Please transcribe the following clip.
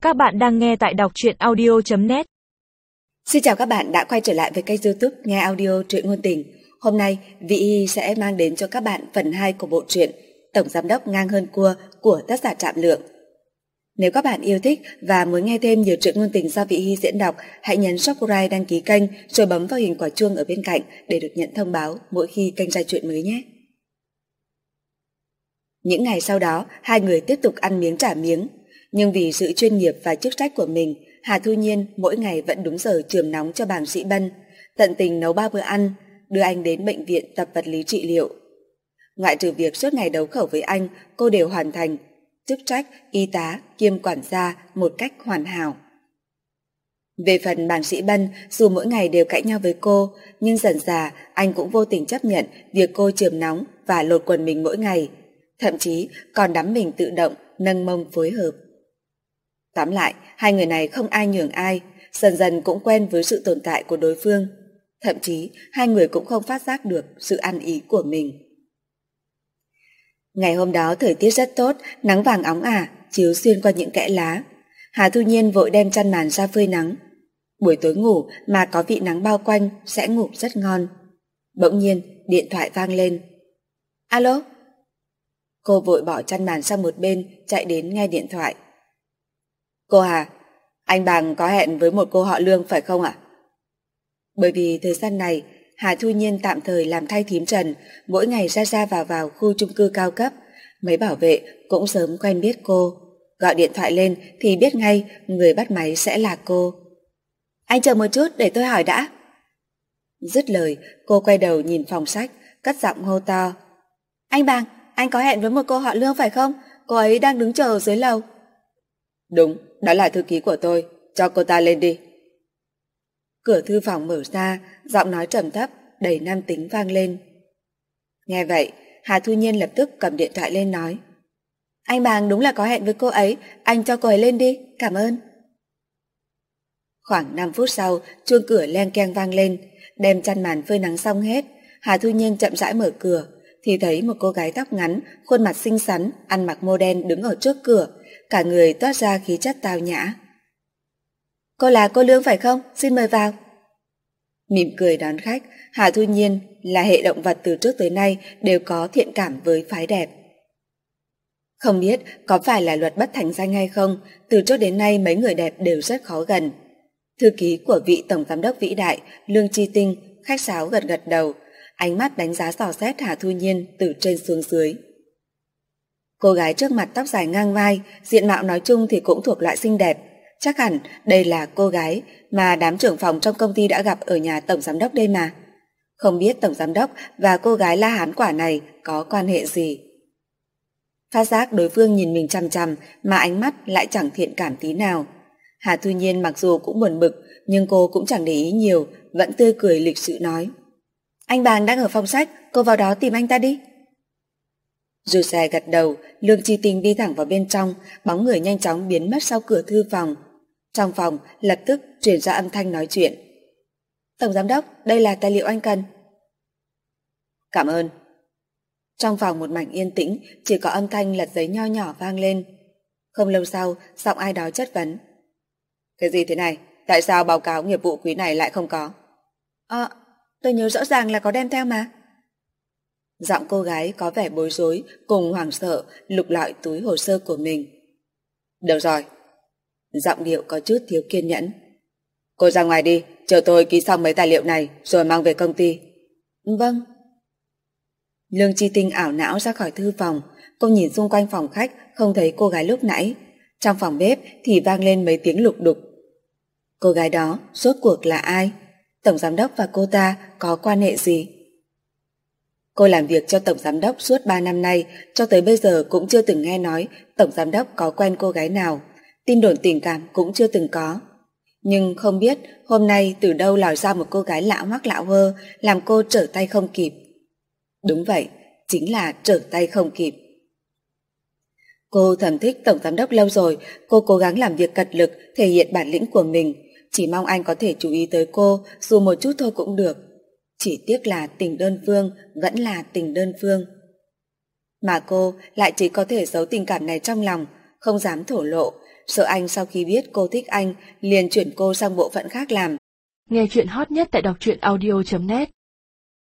Các bạn đang nghe tại đọc truyện audio.net. Xin chào các bạn đã quay trở lại với kênh YouTube Nghe Audio Truyện Ngôn Tình. Hôm nay, Vy Y sẽ mang đến cho các bạn phần 2 của bộ truyện Tổng Giám Đốc Ngang Hơn Cua của tác giả Trạm Lượng. Nếu các bạn yêu thích và muốn nghe thêm nhiều truyện ngôn tình do Vy Y diễn đọc, hãy nhấn subscribe đăng ký kênh rồi bấm vào hình quả chuông ở bên cạnh để được nhận thông báo mỗi khi kênh ra truyện mới nhé. Những ngày sau đó, hai người tiếp tục ăn miếng trả miếng. Nhưng vì sự chuyên nghiệp và chức trách của mình, Hà Thu Nhiên mỗi ngày vẫn đúng giờ chườm nóng cho bàng sĩ Bân, tận tình nấu 3 bữa ăn, đưa anh đến bệnh viện tập vật lý trị liệu. Ngoại trừ việc suốt ngày đấu khẩu với anh, cô đều hoàn thành chức trách y tá kiêm quản gia một cách hoàn hảo. Về phần bàng sĩ Bân, dù mỗi ngày đều cãi nhau với cô, nhưng dần dà anh cũng vô tình chấp nhận việc cô chườm nóng và lột quần mình mỗi ngày, thậm chí còn đắm mình tự động nâng mông phối hợp. Tóm lại, hai người này không ai nhường ai, dần dần cũng quen với sự tồn tại của đối phương. Thậm chí, hai người cũng không phát giác được sự ăn ý của mình. Ngày hôm đó thời tiết rất tốt, nắng vàng óng ả, chiếu xuyên qua những kẽ lá. Hà Thu Nhiên vội đem chăn màn ra phơi nắng. Buổi tối ngủ mà có vị nắng bao quanh sẽ ngủ rất ngon. Bỗng nhiên, điện thoại vang lên. Alo? Cô vội bỏ chăn màn sang một bên, chạy đến nghe điện thoại. Cô Hà, anh Bàng có hẹn với một cô họ Lương phải không ạ? Bởi vì thời gian này, Hà Thu Nhiên tạm thời làm thay thím Trần, mỗi ngày ra vào khu chung cư cao cấp. Mấy bảo vệ cũng sớm quen biết cô. Gọi điện thoại lên thì biết ngay người bắt máy sẽ là cô. Anh chờ một chút để tôi hỏi đã. Dứt lời, cô quay đầu nhìn phòng sách, cất giọng hô to. Anh Bàng, anh có hẹn với một cô họ Lương phải không? Cô ấy đang đứng chờ ở dưới lầu. Đúng, đó là thư ký của tôi, cho cô ta lên đi. Cửa thư phòng mở ra, giọng nói trầm thấp, đầy nam tính vang lên. Nghe vậy, Hà Thu Nhiên lập tức cầm điện thoại lên nói. Anh Bàng đúng là có hẹn với cô ấy, anh cho cô ấy lên đi, cảm ơn. Khoảng 5 phút sau, chuông cửa leng keng vang lên, đem chăn màn phơi nắng xong hết. Hà Thu Nhiên chậm rãi mở cửa, thì thấy một cô gái tóc ngắn, khuôn mặt xinh xắn, ăn mặc mô đen đứng ở trước cửa, cả người toát ra khí chất tao nhã. Cô là cô Lương phải không? Xin mời vào. Mỉm cười đón khách, Hà Thu Nhiên là hệ động vật từ trước tới nay đều có thiện cảm với phái đẹp. Không biết có phải là luật bất thành danh hay không, từ trước đến nay mấy người đẹp đều rất khó gần. Thư ký của vị tổng giám đốc vĩ đại, Lương Chi Tinh, khách sáo gật gật đầu, ánh mắt đánh giá dò xét Hà Thu Nhiên từ trên xuống dưới. Cô gái trước mặt tóc dài ngang vai, diện mạo nói chung thì cũng thuộc loại xinh đẹp. Chắc hẳn đây là cô gái mà đám trưởng phòng trong công ty đã gặp ở nhà tổng giám đốc đây mà. Không biết tổng giám đốc và cô gái La Hán quả này có quan hệ gì. Phát giác đối phương nhìn mình chằm chằm mà ánh mắt lại chẳng thiện cảm tí nào. Hà Thu Nhiên mặc dù cũng buồn bực, nhưng cô cũng chẳng để ý nhiều, vẫn tươi cười lịch sự nói. Anh Bàng đang ở phòng sách, cô vào đó tìm anh ta đi. Dù xe gật đầu, Lương Chi Tinh đi thẳng vào bên trong, bóng người nhanh chóng biến mất sau cửa thư phòng. Trong phòng lập tức truyền ra âm thanh nói chuyện. Tổng giám đốc, đây là tài liệu anh cần. Cảm ơn. Trong phòng một mảnh yên tĩnh, chỉ có âm thanh lật giấy nho nhỏ vang lên. Không lâu sau, giọng ai đó chất vấn. Cái gì thế này? Tại sao báo cáo nghiệp vụ quý này lại không có? Tôi nhớ rõ ràng là có đem theo mà. Giọng cô gái có vẻ bối rối cùng hoảng sợ lục lọi túi hồ sơ của mình. Được rồi. Giọng điệu có chút thiếu kiên nhẫn. Cô ra ngoài đi, chờ tôi ký xong mấy tài liệu này rồi mang về công ty. Vâng. Lương Chi Tinh ảo não ra khỏi thư phòng, cô nhìn xung quanh phòng khách không thấy cô gái lúc nãy. Trong phòng bếp thì vang lên mấy tiếng lục đục. Cô gái đó rốt cuộc là ai? Tổng giám đốc và cô ta có quan hệ gì? Cô làm việc cho tổng giám đốc suốt 3 năm nay, cho tới bây giờ cũng chưa từng nghe nói tổng giám đốc có quen cô gái nào, tin đồn tình cảm cũng chưa từng có. Nhưng không biết hôm nay từ đâu lòi ra một cô gái lạ hoắc lạ hơ, làm cô trở tay không kịp. Đúng vậy, chính là trở tay không kịp. Cô thầm thích tổng giám đốc lâu rồi, cô cố gắng làm việc cật lực, thể hiện bản lĩnh của mình, chỉ mong anh có thể chú ý tới cô, dù một chút thôi cũng được. Chỉ tiếc là tình đơn phương vẫn là tình đơn phương. Mà cô lại chỉ có thể giấu tình cảm này trong lòng, không dám thổ lộ, sợ anh sau khi biết cô thích anh liền chuyển cô sang bộ phận khác làm. Nghe chuyện hot nhất tại đọc truyện audio.net